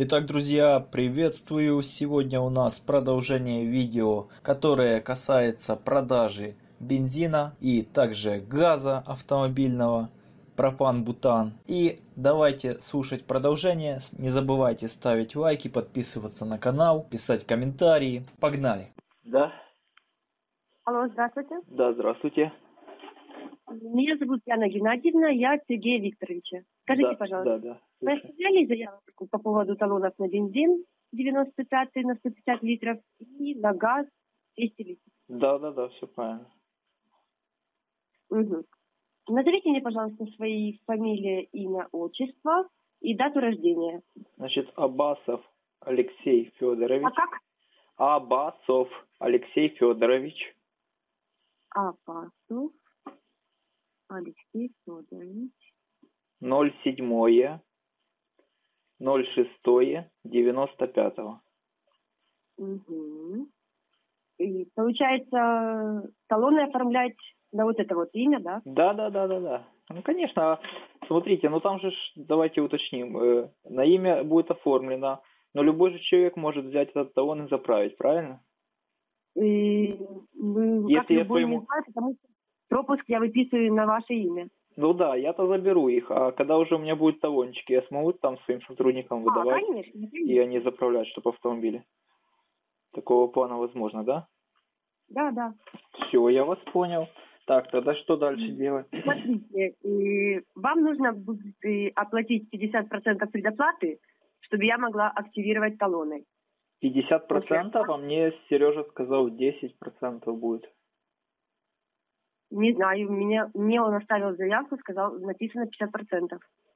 Итак, друзья, приветствую! Сегодня у нас продолжение видео, которое касается продажи бензина и также газа автомобильного, пропан-бутан. И давайте слушать продолжение. Не забывайте ставить лайки, подписываться на канал, писать комментарии. Погнали! Да, Алло, здравствуйте. да, здравствуйте. Меня зовут Яна Геннадьевна, я от Сергея Викторовича. Скажите, Да, пожалуйста, да, вы слушаю. оставляли заявку по поводу талонов на бензин 95 на 150 литров и на газ 200 литров? Да, все правильно. Угу. Назовите мне, пожалуйста, свои фамилия, имя, отчество и дату рождения. Значит, Абасов Алексей Федорович. А как? Абасов Алексей Федорович. Апасов Алексей Федорович. 07.06.95. Угу. И получается, талоны оформлять на вот это вот имя, да? Да. Ну, конечно, смотрите, ну там же, давайте уточним, на имя будет оформлено, но любой же человек может взять этот талон и заправить, правильно? И Если как я любой своему- не знаю, потому что пропуск я выписываю на ваше имя. Ну да, я-то заберу их, а когда уже у меня будет талончик, я смогу там своим сотрудникам выдавать, Конечно. и они заправлять, чтобы автомобили. Такого плана возможно, да? Да. Все, я вас понял. Так, тогда что дальше делать? Смотрите, вам нужно будет оплатить 50% предоплаты, чтобы я могла активировать талоны. 50%, а мне Сережа сказал 10% будет. Не знаю, мне он оставил заявку, сказал, написано 50%.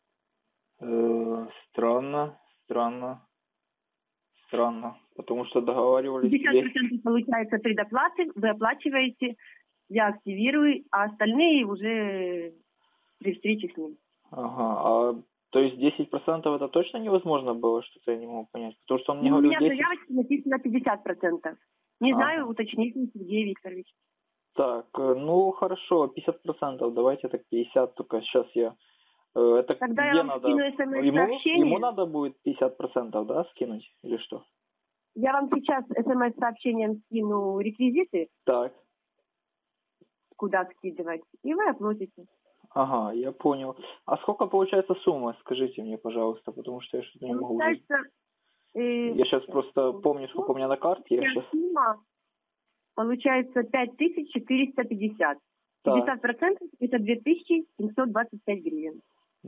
Странно. Потому что договаривались... 50% получается предоплаты, вы оплачиваете, я активирую, а остальные уже при встрече с ним. Ага, то есть 10% это точно невозможно было, что-то я не могу понять? Потому что он мне У говорил меня 10%. в заявочке написано 50%. Не Ага. знаю, уточните, Сергей Викторович. Так, ну хорошо, 50%, давайте так 50%, только сейчас я... Это Тогда я где вам надо? скину смс-сообщение. Ему надо будет 50%, да, скинуть или что? Я вам сейчас смс-сообщением скину реквизиты, Так, куда скидывать, и вы оплатите. ага, я понял. А сколько получается сумма, скажите мне, пожалуйста, потому что я что-то не могу... Получается, Я сейчас просто помню, сколько у меня на карте, я сейчас... сумма получается 5450. Так. 50% это 2725 гривен.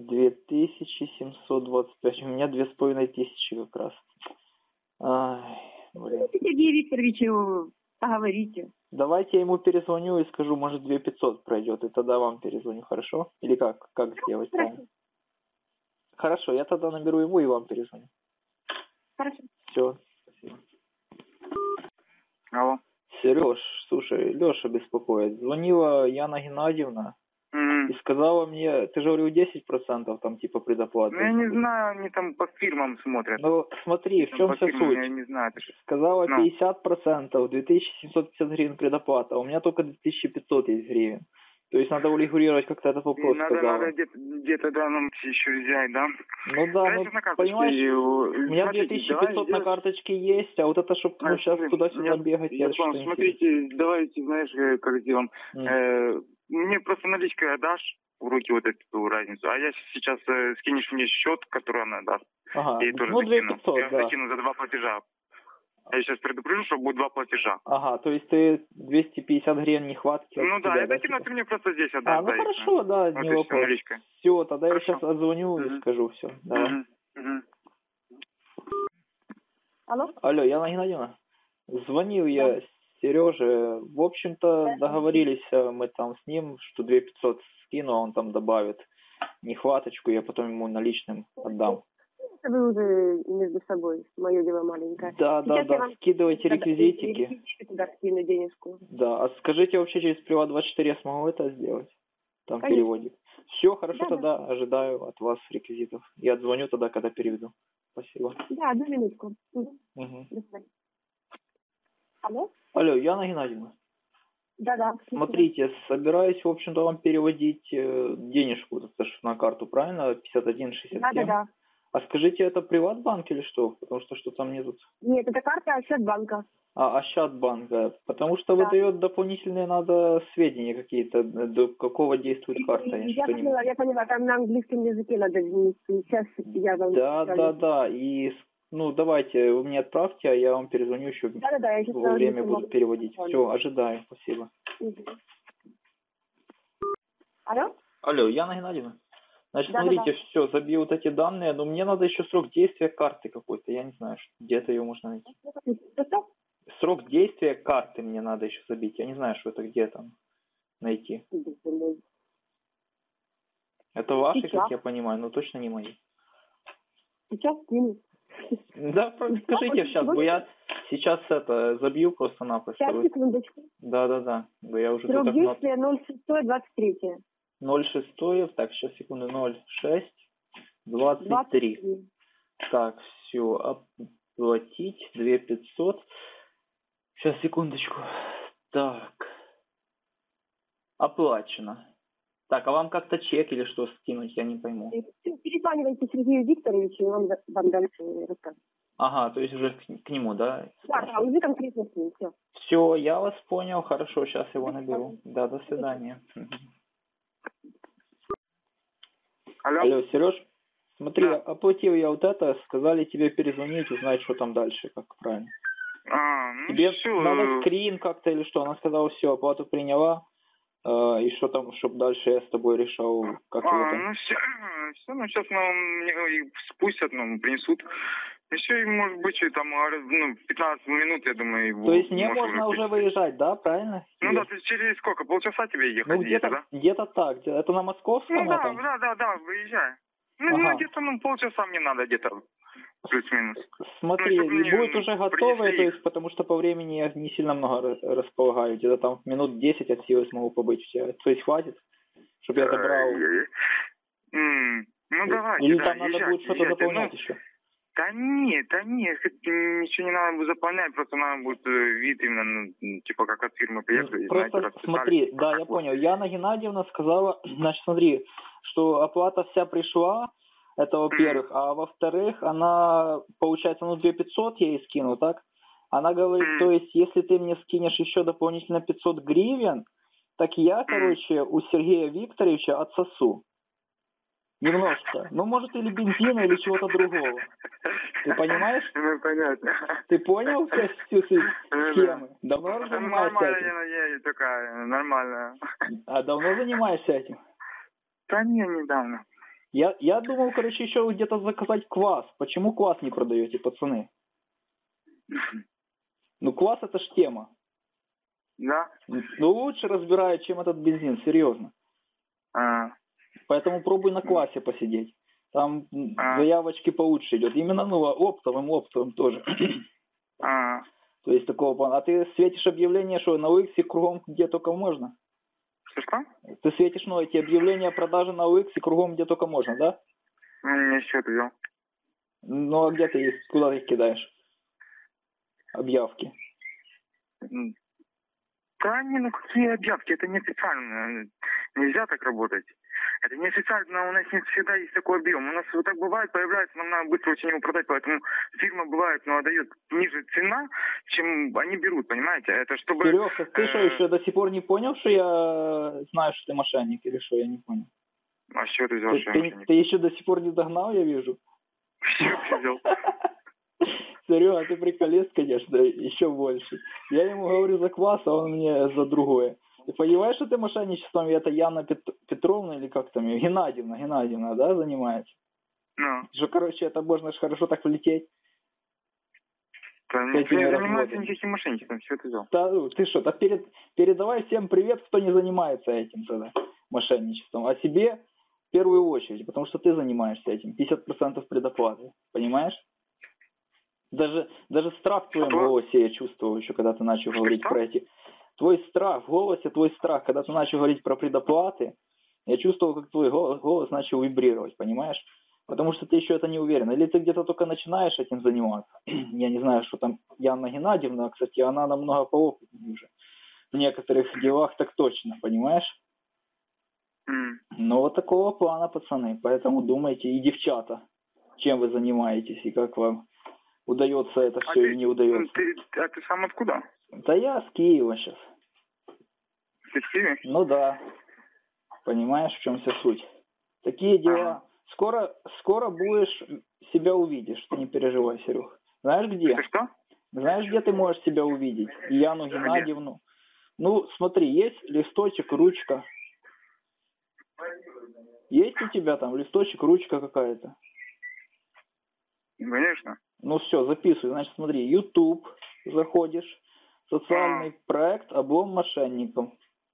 2725, у меня 2500 как раз. Ай, блин. Сергею Викторовичу поговорите. Давайте я ему перезвоню и скажу, может 2500 пройдет, и тогда вам перезвоню, хорошо? Или как? Как сделать правильно? Хорошо, я тогда наберу ему и вам перезвоню. Хорошо. Все, спасибо. Алло. Сереж, слушай, Леша беспокоит. Звонила Яна Геннадьевна и сказала мне, ты же говорил 10% там типа предоплаты. Ну, я не знаю, они там по фирмам смотрят. Ну, смотри, в чем по вся фирмам, суть? Я не знаю. Это... Сказала Ну. 50%, 2750 гривен предоплата, а у меня только 2500 есть гривен. То есть надо урегулировать как-то этот вопрос, сказала. Надо где-то, да, нам еще взять, да? Ну да, Давай ну, сейчас на карточке, понимаешь, у меня смотрите, 2500 на карточке есть, а вот это, чтобы ну, сейчас туда-сюда бегать, я что понял, смотрите, давайте, знаешь, как сделаем. Мне просто наличкой отдашь в руки вот эту разницу, а я сейчас скинешь мне счет, который она даст. Ага, Я ей тоже ну закину. 2500, Я да. закину за 2 платежа. Я сейчас предупрежу, что будет 2 платежа. Ага, то есть ты 250 гривен нехватки. Ну да, тебя, я закину, а ты мне просто здесь отдашь. Ну хорошо, да, вот не и вопрос. наличкой. Все, тогда Хорошо. я сейчас отзвоню и скажу все. Давай. Алло? Алло, Яна Геннадьевна, звонил я Сереже. В общем-то, договорились мы там с ним, что 2500 скину, а он там добавит нехваточку, я потом ему наличным отдам. Это вы уже между собой, мое дело маленькое. Да, скидывайте реквизитики. Реквизиты туда скину денежку. Да, а скажите, вообще через Приват24 я смогу это сделать? Там Конечно. переводик. Все, хорошо, Да. тогда ожидаю от вас реквизитов. Я отзвоню тогда, когда переведу. Спасибо. Да, одну минутку. Угу. До свидания. Алло? Алло, Яна Геннадьевна. Да. Смотрите, собираюсь, в общем-то, вам переводить денежку на карту, правильно? 51,67. Да. А скажите, это Приватбанк или что? Потому что что-то мне тут... Нет, это карта Ощадбанка. Ощадбанка. Потому что Да. выдает дополнительные надо сведения какие-то, до какого действует карта. Я поняла, там на английском языке надо ввести. Сейчас я вам... Да. И, ну, давайте, вы мне отправьте, а я вам перезвоню еще. Да, я сейчас во время буду переводить. Все, ожидаю. Спасибо. Алло? Алло, Яна Геннадьевна? Значит, Да. смотрите, все, забью вот эти данные, но мне надо еще срок действия карты какой-то. Я не знаю, где-то ее можно найти. Что? Срок действия карты мне надо еще забить. Я не знаю, что это где там найти. Это ваши, Сейчас. как я понимаю, но точно не мои. Сейчас скину. Да, скажите сейчас, бо я сейчас это забью просто-напросто. Сейчас, секундочку. Да. Бо я уже Срок тут действия 06-23. 06, так, сейчас, секунду, 06-23. Так, все, оплатить 2500. Сейчас, секундочку. Так. Оплачено. Так, а вам как-то чек или что скинуть, я не пойму. Перезванивайте Сергею Викторовичу, и он вам дальше расскажет. Ага, то есть уже к нему, да? Да, уже конкретно с ним, все. Все, я вас понял, хорошо, сейчас его наберу. Да, до свидания. Алло, Сереж, смотри, Да. оплатил я вот это, сказали тебе перезвонить, узнать, что там дальше, как правильно. Ну Тебе все. надо скрин как-то или что? Она сказала, все, оплату приняла, и что там, чтобы дальше я с тобой решал, как его там. Ну все, ну сейчас мне их спустят, принесут. Еще, может быть, там, 15 минут, я думаю, То есть мне можно уже выезжать, да, правильно? Ну да, ты через сколько? Полчаса тебе ехать? Ну где-то так, это на Московском? Ну да, выезжай. Где-то полчаса мне надо, где-то плюс-минус. Смотри, и будет уже готовые, то есть, потому что по времени я не сильно много располагаю, где-то там минут 10 от силы смогу побыть у тебя. То есть хватит, чтобы я забрал? Ну давай. Или там надо будет что-то заполнять еще? Да нет, ничего не надо будет заполнять, просто надо будет вид именно, типа как от фирмы приехали. Просто смотри, да, я понял. Яна Геннадьевна сказала, значит, смотри, что оплата вся пришла, это во-первых, а во-вторых, она, получается, 2500 я ей скину, так? Она говорит, то есть, если ты мне скинешь еще дополнительно 500 гривен, так я, короче, у Сергея Викторовича отсосу. Немножко. Ну, может, или бензина, или чего-то другого. Ты понимаешь? Ну, понятно. Ты понял всю схему? Давно уже занимаешься этим? Нормально, такая, нормально. А давно занимаешься этим? Да не, недавно. Я думал, короче, еще где-то заказать квас. Почему квас не продаете, пацаны? Ну, квас это ж тема. Да? Ну, лучше разбирают, чем этот бензин, серьезно. Поэтому пробуй на квасе посидеть. Там заявочки получше идет. Именно, оптовым тоже. То есть такого плана. А ты светишь объявление, что на OLX кругом где только можно? Что? Ты светишь, эти объявления продажи на OLX кругом где только можно, да? Не счет взял. Ну, а где ты их, куда ты их кидаешь? Объявки. Да не, какие объявки? Это неофициально. Нельзя так работать. Это неофициально, у нас не всегда есть такой объем. У нас вот так бывает, появляется, нам надо быстро очень его продать, поэтому фирма бывает, но отдает ниже цена, чем они берут, понимаете? Это чтобы... Серега, ты что, еще до сих пор не понял, что я знаю, что ты мошенник, или что, я не понял? А с чего ты взял, что я мошенник? Ты еще до сих пор не догнал, я вижу. С чего ты взял? Серега, ты приколист, конечно, еще больше. Я ему говорю за квас, а он мне за другое. Ты понимаешь, что ты мошенничеством, это Яна Петровна или как там ее? Геннадьевна, да, занимается? Ну. Что, короче, это можно же хорошо так влететь. Да не занимается никаким мошенничеством, все ты взял. Да, ты что, так передавай всем привет, кто не занимается этим тогда, мошенничеством. А себе в первую очередь, потому что ты занимаешься этим. 50% предоплаты, понимаешь? Даже страх в твоем голосе я чувствовал еще, когда ты начал говорить про эти... Твой страх, в голосе твой страх, когда ты начал говорить про предоплаты, я чувствовал, как твой голос начал вибрировать, понимаешь? Потому что ты еще это не уверен. Или ты где-то только начинаешь этим заниматься. Я не знаю, что там Яна Геннадьевна, кстати, она намного поопытнее уже. В некоторых делах так точно, понимаешь? Ну, вот такого плана, пацаны. Поэтому думайте, и девчата. чем вы занимаетесь и как вам удается это все или не удается. А ты сам откуда? Да я с Киева сейчас. Ты в Киеве? Ну да. Понимаешь, в чем вся суть? Такие дела. Скоро будешь, себя увидишь, ты не переживай, Серег. Знаешь где? Ты что? Знаешь, где ты можешь себя увидеть? Яну Геннадьевну. Ну, смотри, есть листочек, ручка. Есть у тебя там листочек, ручка какая-то? Конечно. Ну все, записывай. Значит, смотри, YouTube заходишь, социальный проект «Облом мошенникам».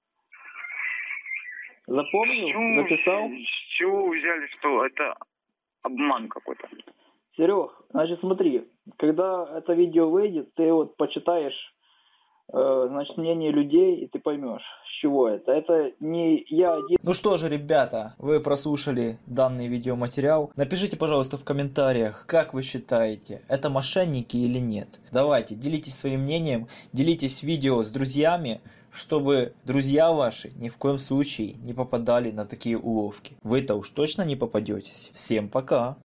Запомнил? Записал? С чего вы взяли, что это обман какой-то? Серег, значит, смотри, когда это видео выйдет, ты вот почитаешь, значит, мнение людей, и ты поймешь, с чего это. Это не я один. Ну что же, ребята, вы прослушали данный видеоматериал. Напишите, пожалуйста, в комментариях, как вы считаете, это мошенники или нет. Давайте, делитесь своим мнением, делитесь видео с друзьями, чтобы друзья ваши ни в коем случае не попадали на такие уловки. Вы-то уж точно не попадетесь. Всем пока!